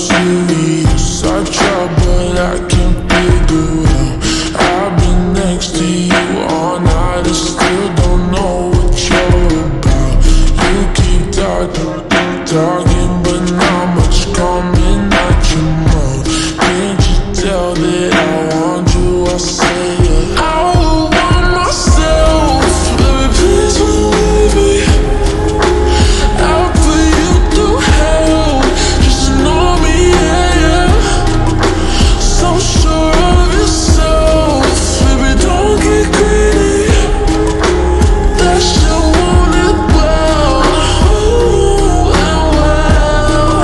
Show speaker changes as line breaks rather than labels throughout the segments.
serious. I try, but I can't figure out. I've been next to you all night and still don't know what you're about. You keep talking, but not much coming out your mouth. Can't you tell that I want you? I say it. I would want myself, baby, please don't leave me. I'll put you through hell, just know me, yeah, yeah. So sure of yourself, baby, don't get greedy. That shit won't end well, and well.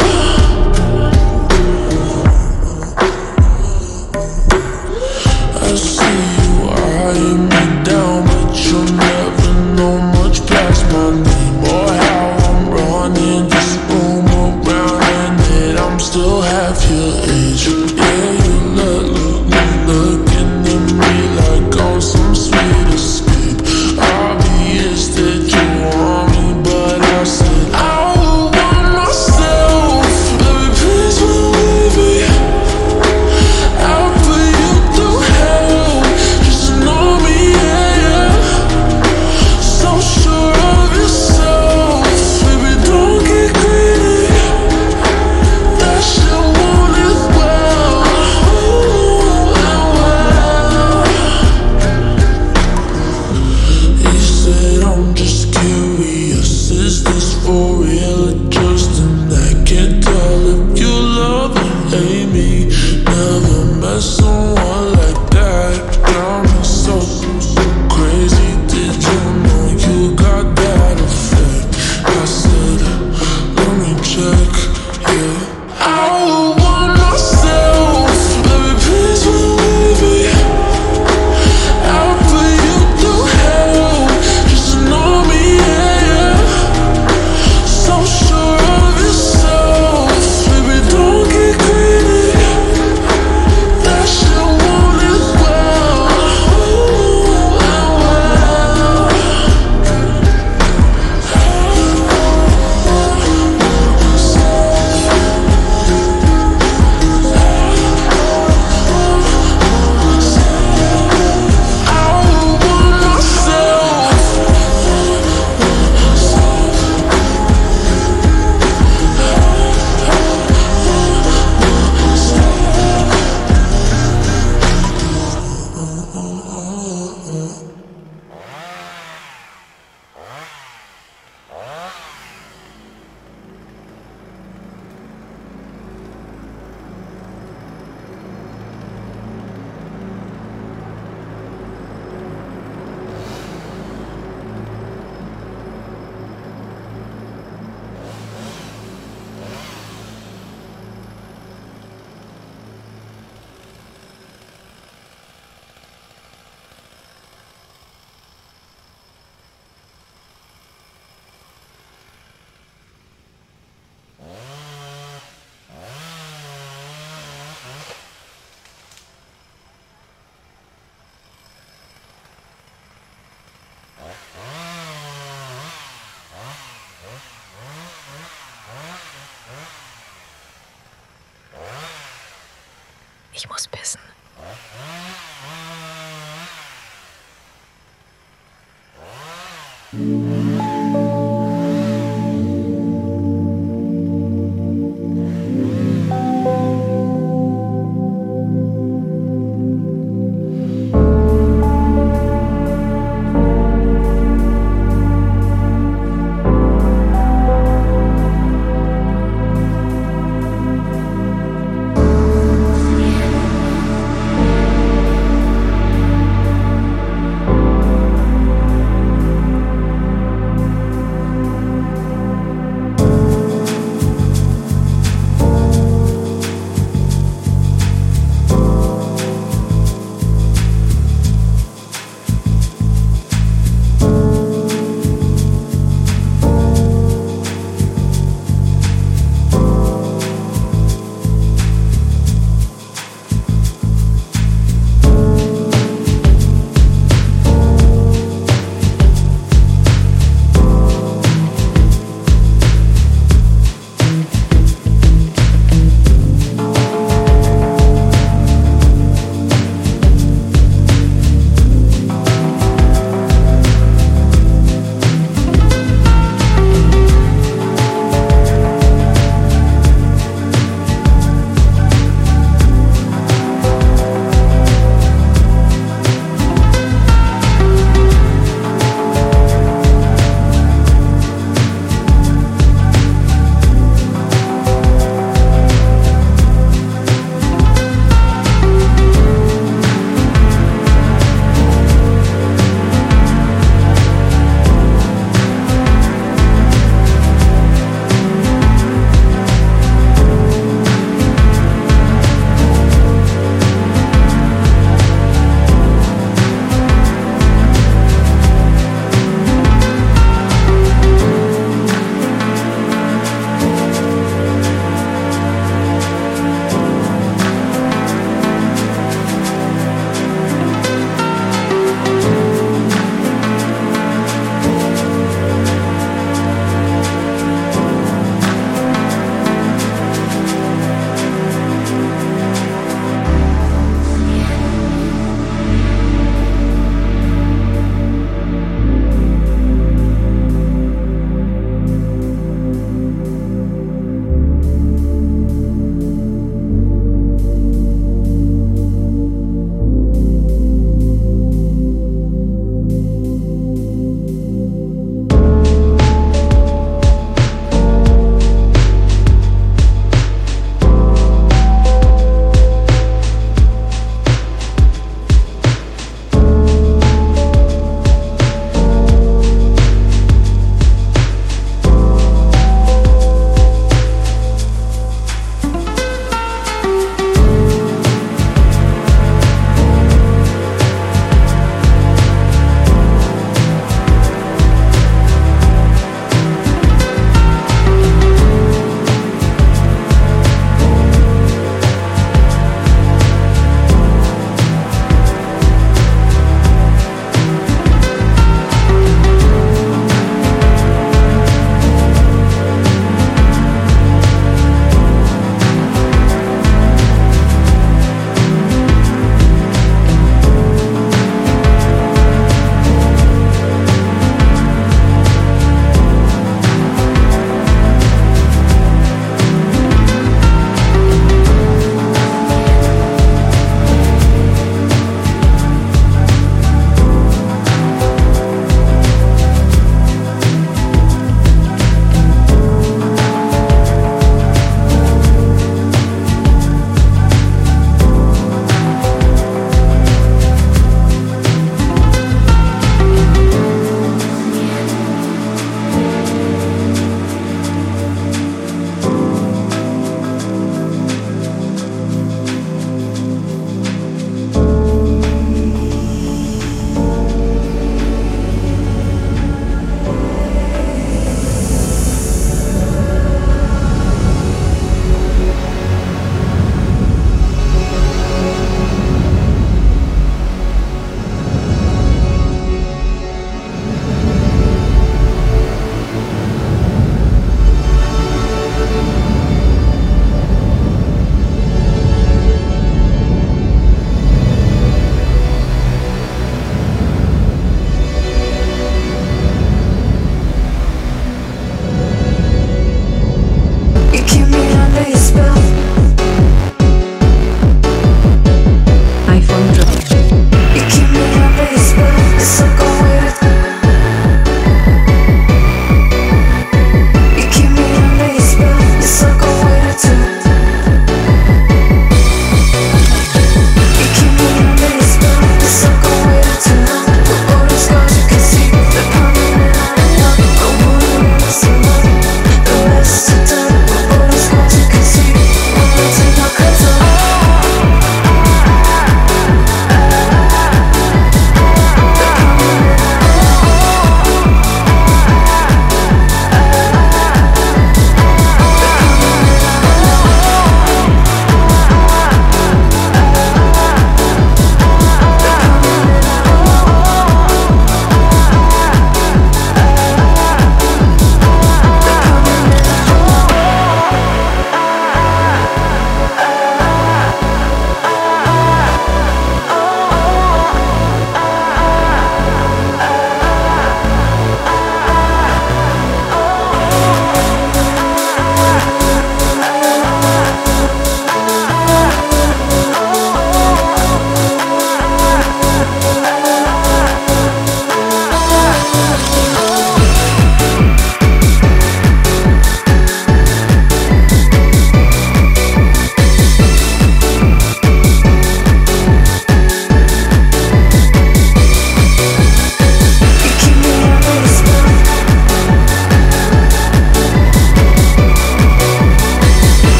I see you eyeing me down, but you'll never know much past my name or how I'm running this room around, and that I'm still half your age. Yeah, you looking at me like I'm some sweet escape. Obvious that you want me, but I said I would want myself, baby, please don't leave me. I'll put you through hell, just know me, yeah, yeah. So sure of yourself, baby, don't get greedy. That shit won't end well, and well. He said I'm just curious, is this for real or just an act? Can't tell if you love or hate me. Never met someone like that. Got me so crazy. Did you know you got that effect? I said, let me check, yeah. I would want myself, baby, please don't leave me. I'll put you through hell, just know me, yeah, yeah. So sure of yourself, baby, don't get greedy. That shit won't end well, and well. I would want myself.
Ich muss pissen.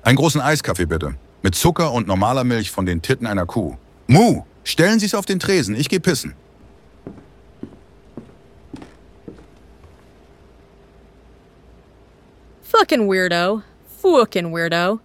Einen großen Eiskaffee bitte. Mit Zucker und normaler Milch von den Titten einer Kuh. Mu, stellen Sie es auf den Tresen, ich gehe pissen.
Fucking weirdo. Fucking weirdo.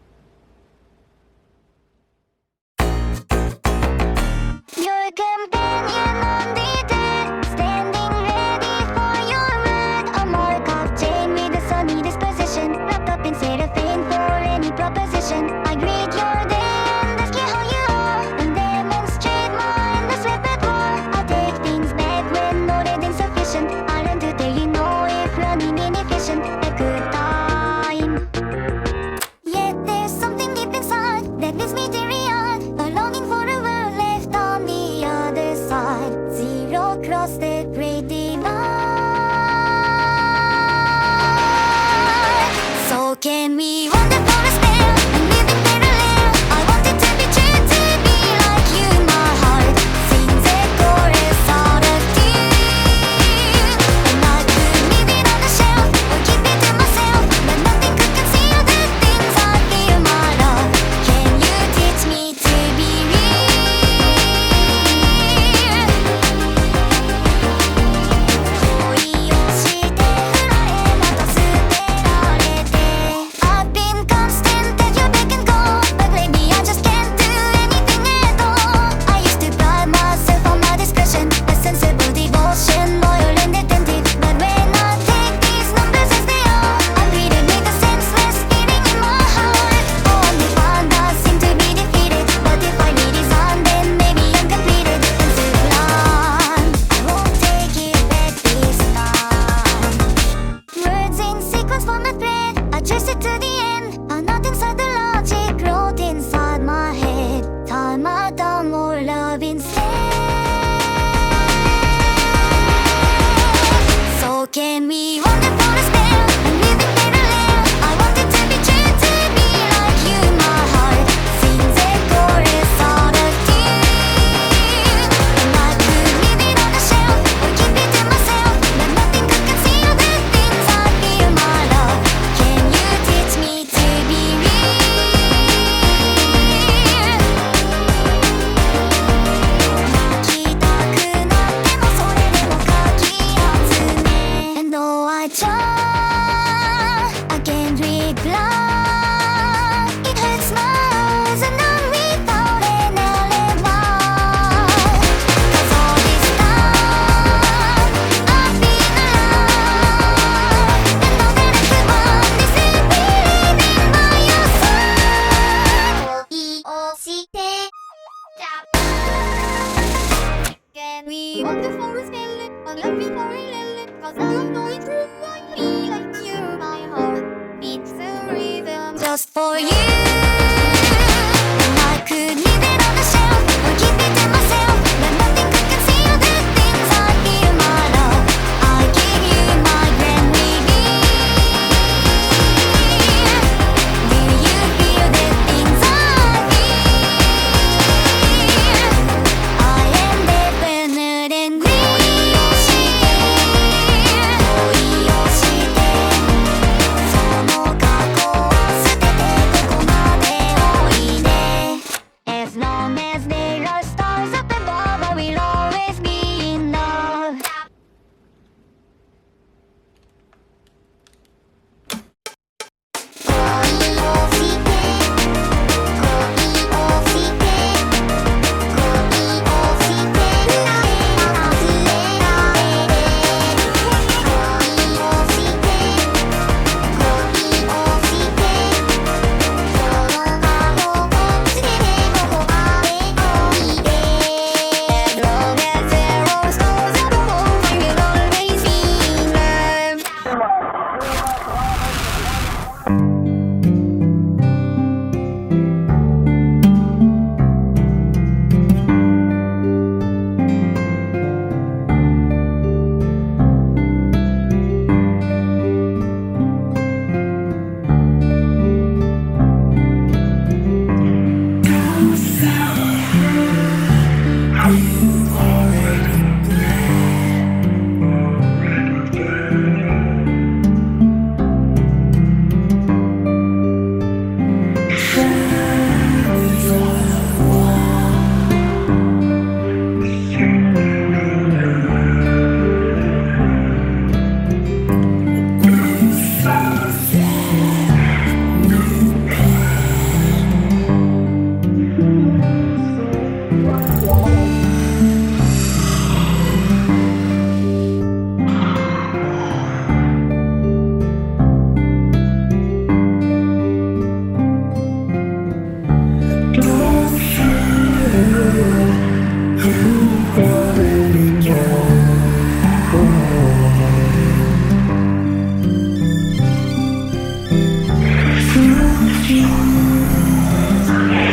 Your companion on the dead, standing ready for your word. A mark of chain with a sunny disposition, wrapped up in cellophane for any proposition. I greet your day and ask you how you are, and demonstrate my endless repertoire. I'll take things back when noted insufficient. I learn to tell you no if running inefficient. A good time. Yet there's something deep inside that leaves me teary-eyed, a longing for a world left on the other side. Zero cross the great divide. So can we wander for a spell and live in parallel? I want it to be true to be like you, my heart sings a chorus out of tune. And I could leave it on the shelf or keep it to myself, but nothing could conceal the things I feel, my love. Can you teach me to be real?恋をして振られまた捨てられて I've been constant at your beck and call, but lately I just can't do anything at all. I used to pride myself on my discretion, a sensible devotion, loyal and attentive. But when I take these numbers as they are, I'm greeted with a senseless feeling in my heart. Oh, undefined, I seem to be defeated, but if I redesign, then maybe I'm completed and sublime. I won't take it back this time. Words in sequence form a thread, I trace it to the end. A knot inside the logic wrote inside my head. Time I down more love instead. So can we wander for a spell and live in parallel? I want it to be true to be like you, my heart sings a chorus out of tune. And I could leave it on the shelf or keep it to myself, but nothing could conceal the things I feel, my love. Can you teach me to be real? just for you. And I could leave it on the shelf or keep it to myself, but nothing could conceal the things I feel, my love. I give you my grand reveal. Do you feel the things I feel? I am definite and real. 恋をしてその過去を捨ててここま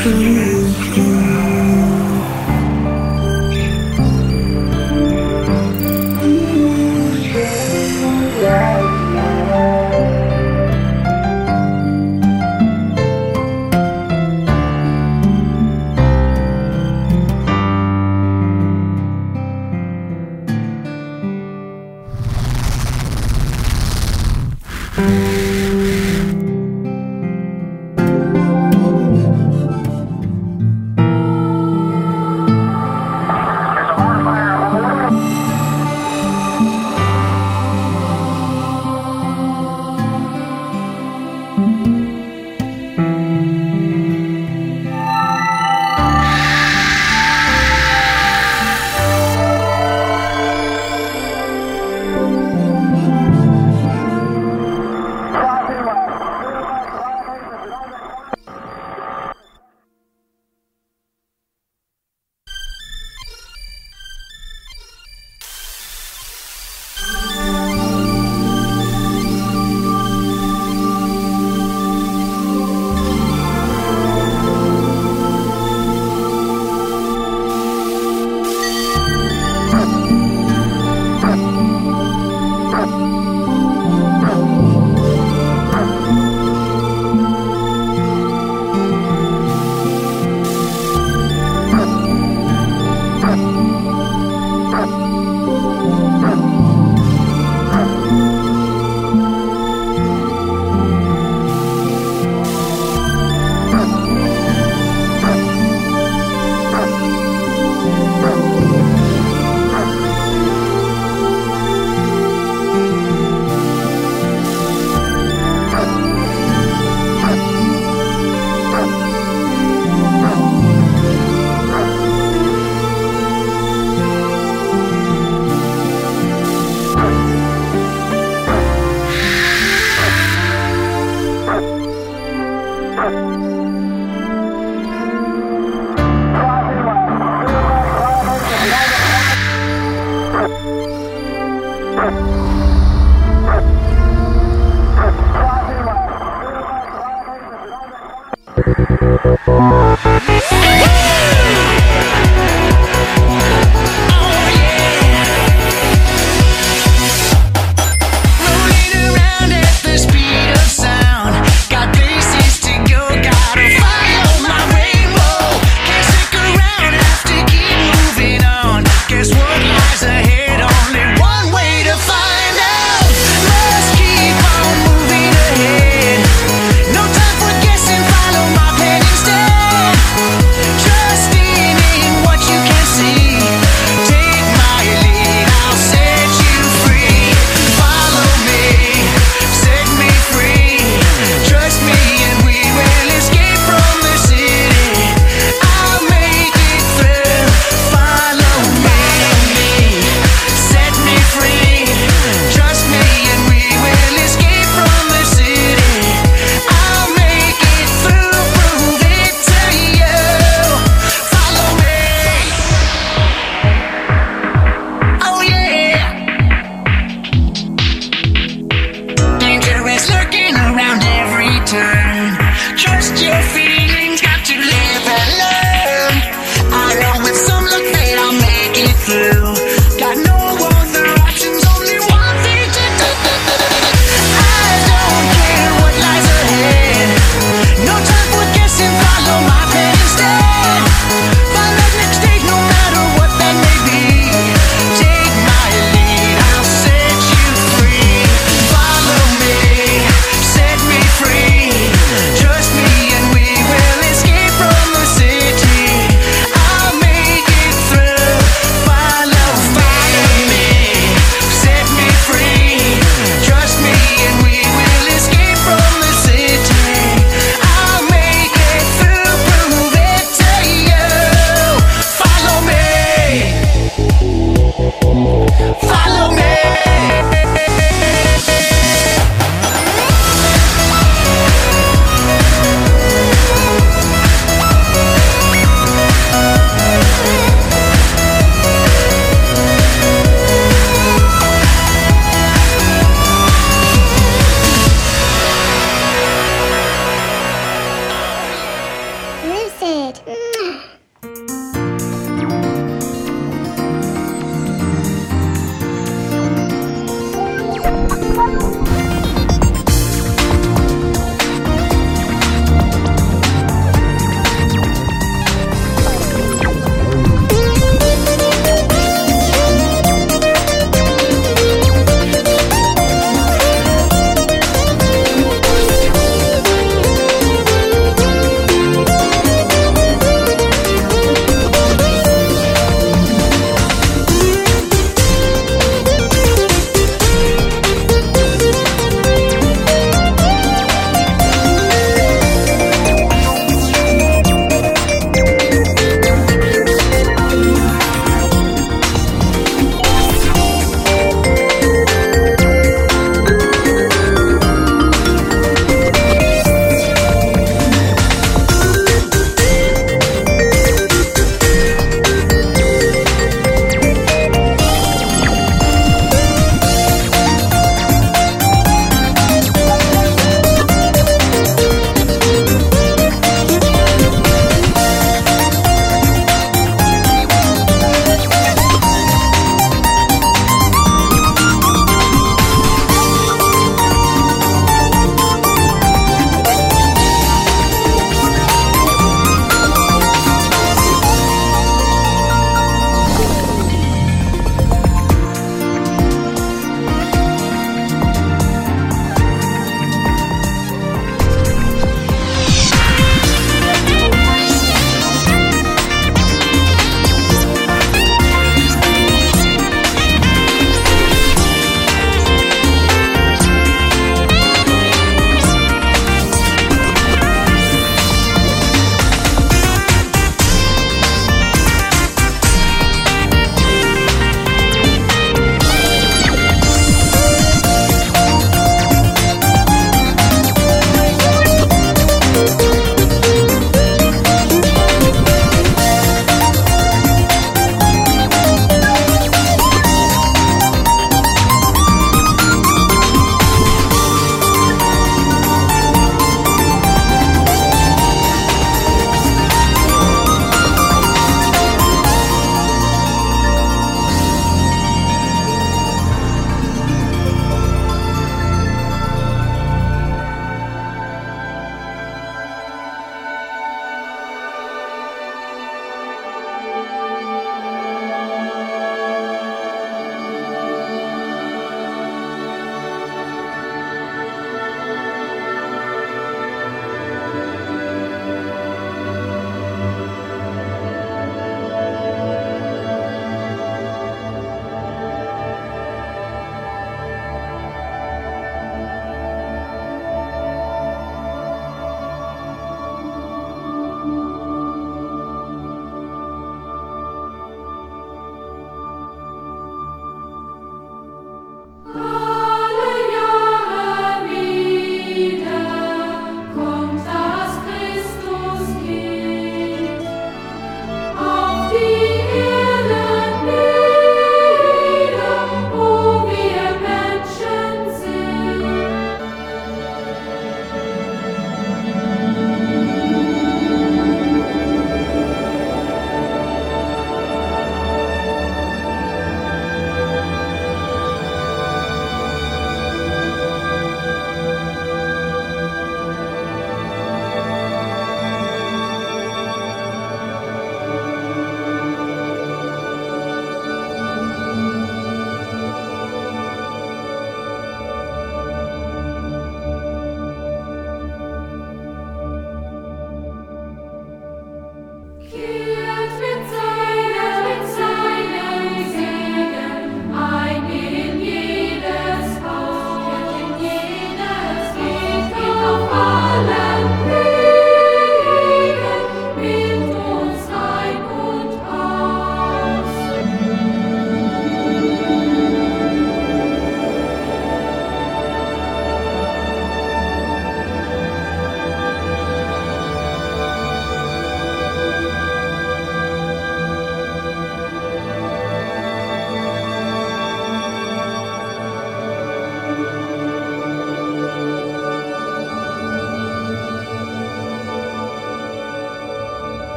Instead
good.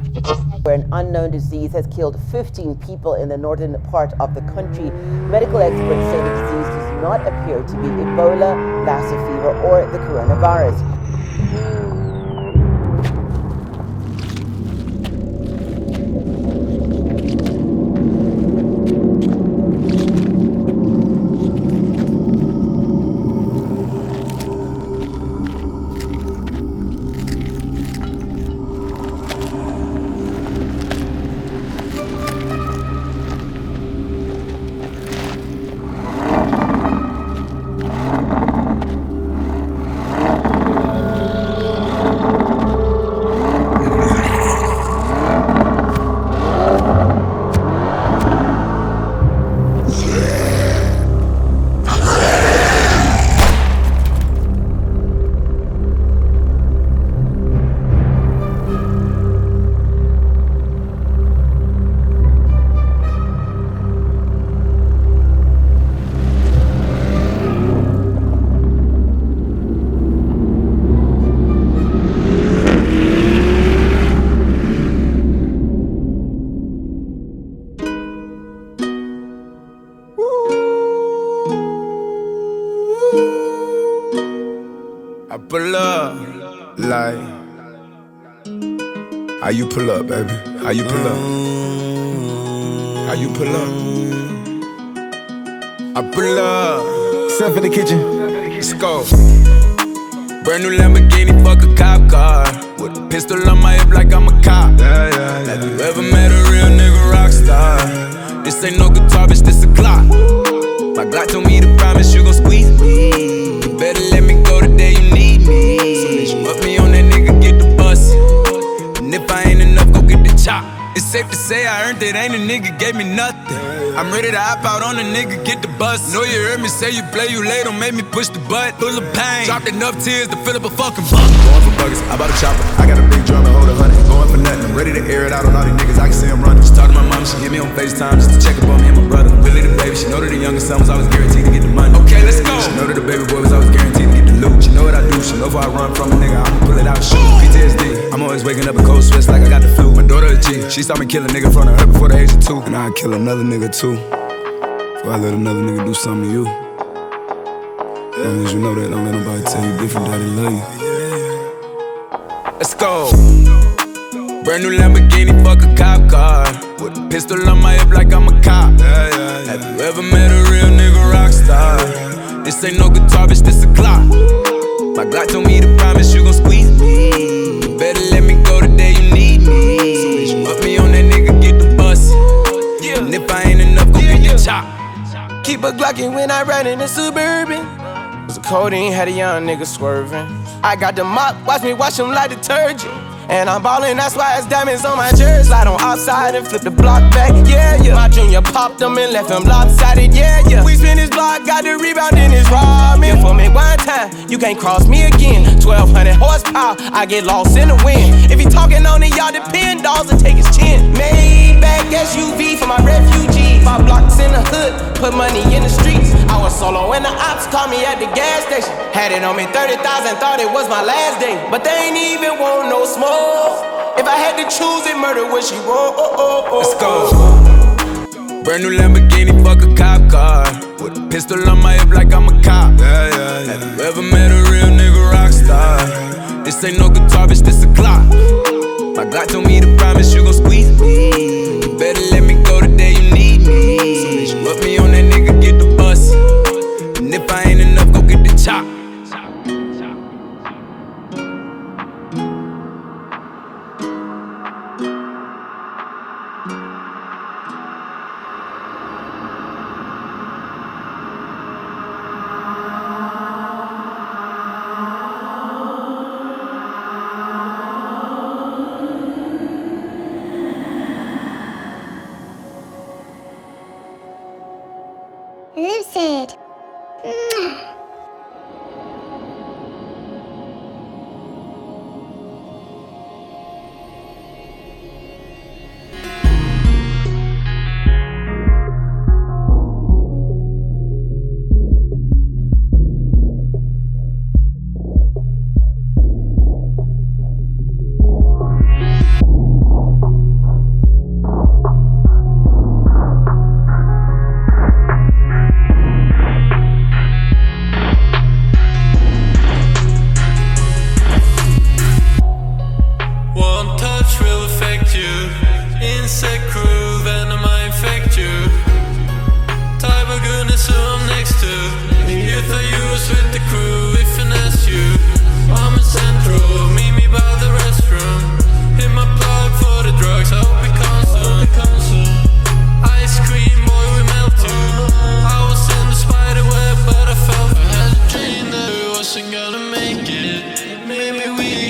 Where an unknown disease has killed 15 people in the northern part of the country. Medical experts say the disease does not appear to be Ebola, Lassa fever, or the coronavirus.
I pull up, like, how you pull up, baby? How you pull up? How you pull up? I pull up, step in the kitchen, let's go. Brand new Lamborghini, fuck a cop car. With a pistol on my hip like I'm a cop. Have you ever met a real nigga rock star? This ain't no guitar, bitch, this a Glock. My Glock told me to promise you gon' squeeze me. You better let me go the day you need me. Soon as you put me on that nigga, get the bus. And if I ain't enough, go get the chop. It's safe to say I earned it, ain't a nigga gave me nothing. I'm ready to hop out on a nigga, get the bus. Know you heard me say you play, you late, don't make me push the butt. Full of pain, dropped enough tears to fill up a fucking bucket.
Going for buggers, I bought a chopper. I got a big drum and hold 100. Going for nothing, I'm ready to air it out on all these niggas. I can see them running.
Just talk to my mom, she hit me on FaceTime just to check up on me and my brother. Really the baby, she know that the youngest son was always guaranteed to get the money. Okay, let's go. She know that the baby boy was always guaranteed to get the loot. She know what I do, she know if I run from a nigga, I'ma pull it out and shoot. PTSD, I'm always waking up in cold sweats like I got the flu. My daughter a G, she saw me kill a nigga in front of her before the age of 2.
And I'd kill another nigga too, before I let another nigga do something to you. As long as you know that, don't let nobody tell you different, that they love you.
Let's go. Brand new Lamborghini, fuck a cop car. With a pistol on my hip like I'm a cop. Have you ever met a real nigga rock star? This ain't no guitar, bitch, this a Glock. My Glock told me to promise you gon' squeeze me. You better let me go the day you need me. Soon as you put me on that nigga, get the bus. And if I ain't enough, go get the chop.
Keep a Glockin' when I ride in the Suburban. Was a codeine, had a young nigga swerving. I got the mop, watch me wash him like detergent. And I'm ballin', that's why it's diamonds on my jersey. Slide on outside and flip the block back, yeah, yeah. My junior popped him and left him lopsided, yeah, yeah. We spin his block, got the rebound in his robbing. For me one time, you can't cross me again. 1200 horsepower, I get lost in the wind. If he talking on it, y'all depend, dolls and take his chin. Maybach SUV for my refugees. 5 blocks in the hood, put money in the streets. I was solo and the ops called me at the gas station. Had it on me 30,000, thought it was my last day. But they ain't even want no smoke. If I had to choose it, murder would she roll?
Let's go. Brand new Lamborghini, fuck a cop car. With a pistol on my hip like I'm a cop. Have you ever met a real nigga rock star? This ain't no guitar, bitch, this a Glock. My Glock told me to promise you gon' squeeze me. You better let me go the day you need me. Soon as you put me on that nigga, get the bus. And if I ain't enough, go get the chop.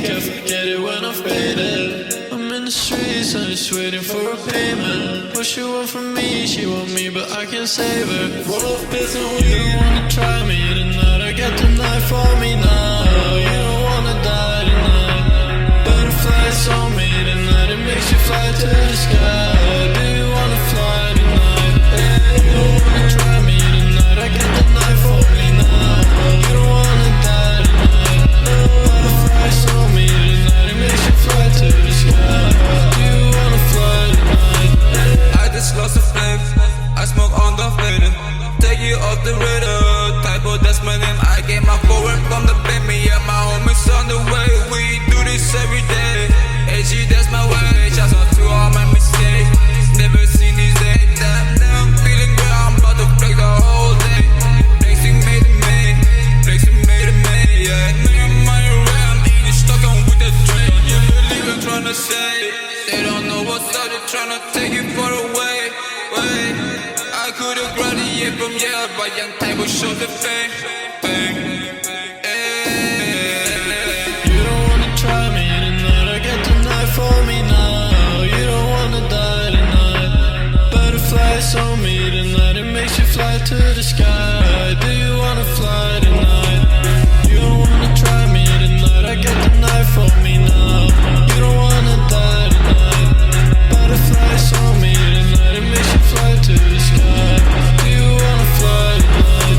can't forget it when I'm faded. I'm in the streets, I'm just waiting for a payment. What she want from me, she want me, but I can't save her. Roll off business when you don't wanna try me tonight. I got the knife on me now. You don't wanna die tonight. Butterflies on me tonight, it makes you fly to the sky. Do you wanna fly tonight? Hey, you don't wanna try me tonight. I got the knife on me now. You don't wanna die tonight. No butterflies on me tonight, it makes you fly to the sky. Do you wanna fly tonight?
I just lost a flame, I smoke on the faded. Take you off the radar, typo, that's my name. I get my forward from the bed, me and my homies on the way. We do this every day, AG, that's my way. Just on to all my mistakes, never seen these days. Damn, now I'm feeling good, I'm about to break the whole day. Flexing made it me, flexing made it me, yeah. Making money around, eating stuck on with the train. You believe I'm tryna say, they don't know what's up, they're tryna take it far away. Wait, I could've graduated from Yale, but young type will show the fame.
You don't wanna try me tonight, I got the knife on me now. You don't wanna die tonight. Butterflies on me tonight, it makes you fly to the sky. Do you wanna fly tonight? You don't wanna try me tonight, I got the knife on me now. You don't wanna die tonight. Butterflies on me tonight, it makes you fly to the sky. Do you wanna fly tonight?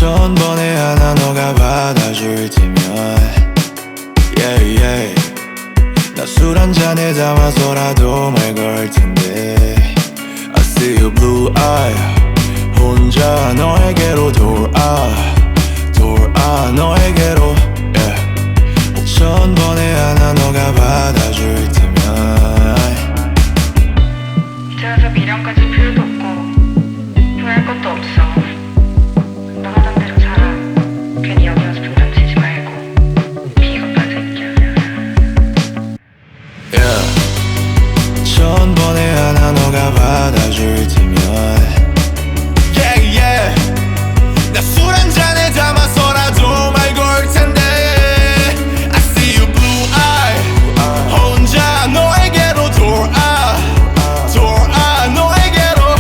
천번에 하나 너가 받아줄 테면 yeah, yeah. 나 술 한 잔에 담아서라도 말 걸 텐데 I see your blue eye 혼자 너에게로 돌아 너에게로 yeah. 천번에 하나 너가 받아줄 테면
이제 와서 미련까지 필요도 없고 후회할 것도 없어. 너 하던 대로 살아. 괜히 여기 와서 분장 치지 말고 비겁한 새끼야.
yeah. 천번에 하나 너가 받아줄 테면 yeah, yeah. 나 술 한 잔에 담아서라도 말 걸 텐데 I see you blue eye 혼자 너에게로 돌아 너에게로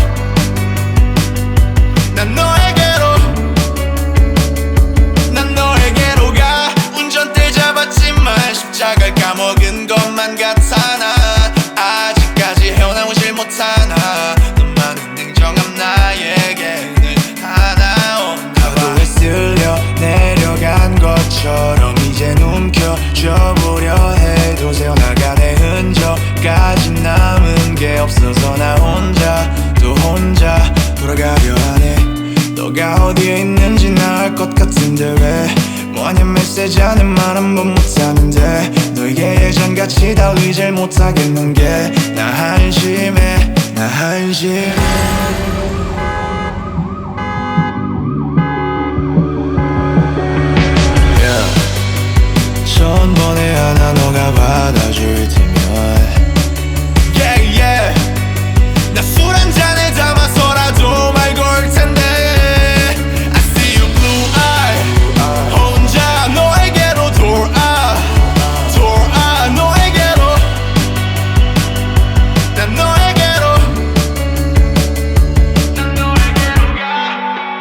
난 너에게로 가 운전대 잡았지만 십자가를 까먹은 것만 같아 난 아직까지 헤어나오질 못하나 너만은 냉정함 나에게는 하나없나 파도에 쓸려 내려간 것처럼 이제 움켜쥐어보려 해도 새어나가는 흔적까지 남은 게 없어서 나 혼자 또 혼자 돌아가려 하네 너가 어디에 있는지 나 알 것 같은데 왜 뭐하냐 메시지 하는 말 한 번 못하는데 너에게 예전같이 달리질 못하겠는 게 나 한심해 yeah. 천번에 하나 너가 받아줄 테면 yeah, yeah. 나 술 한 잔에 담아서라도 말 걸 텐데 I see you blue eye 혼자 너에게로 돌아 너에게로 난 너에게로 가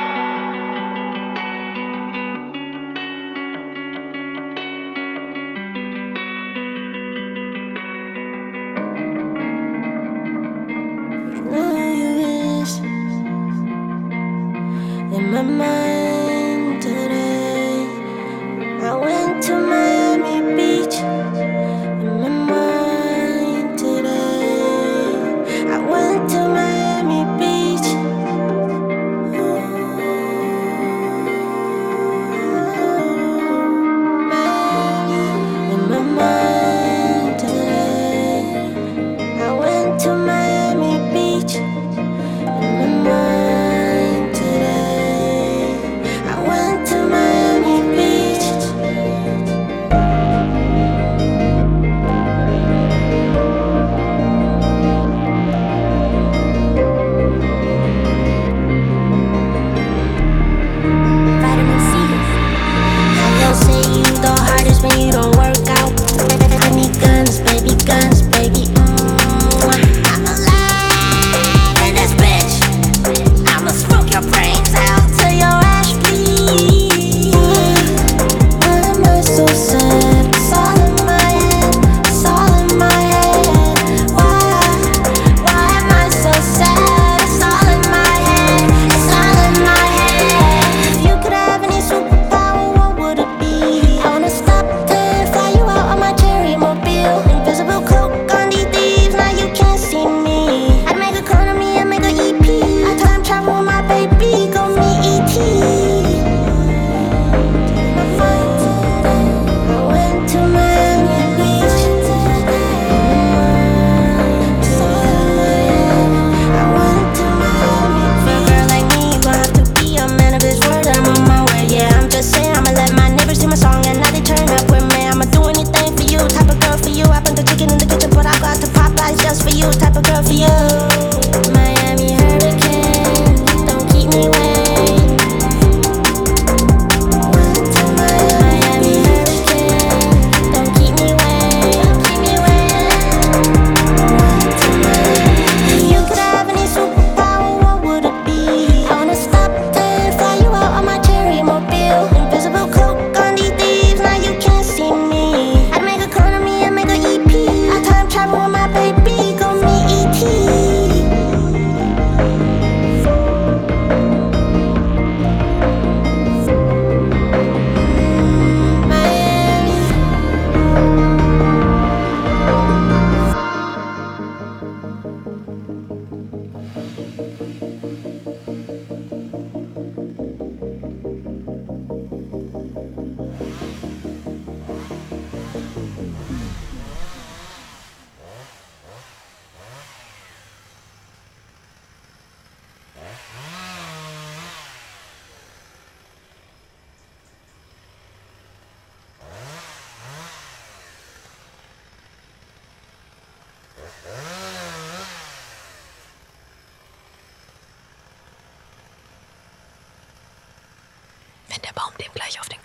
In my mind today, I went to Miami Beach. In my mind today, I went to Miami Beach. In my mind today, I went to Miami Beach. In my mind today, I went to Miami Beach. Vitamin C. I don't say you the hardest when you don't work out. I need guns, baby, guns, baby. I'm alive in this bitch. I'ma smoke your brains out till your ash bleed. Why am I so sad? It's all in my head. It's all in my head. Why am I so sad? It's all in my head. It's all in my head. If you could have any superpower, what would it be? I wanna stop time, fly you out on my cherry mobile. Invisible cloak on these thieves, now you can't see me. I'd make a clone of me and make a EP. I time travel with my baby, go meet E.T. I went to Miami Beach. I went to Miami Beach. For a girl like me, you gon' have to be a man of his word. I'm on my way, yeah. I'm just saying, I'ma let my neighbors sing my song and now they turn up with me. I'ma do anything for you, type of girl for you. I put the chicken in the kitchen, but I got the Popeyes just for you, type of girl for you. Miami hurricane, don't keep me waiting. Miami hurricane, don't keep me waiting. If you could have any superpower, what would it be? I wanna stop time, fly you out on my cherry mobile. Invisible cloak on these thieves, now you can't see me. I'd make a clone of me and make a EP. I time travel with my baby, go meet E.T.
dem gleich auf den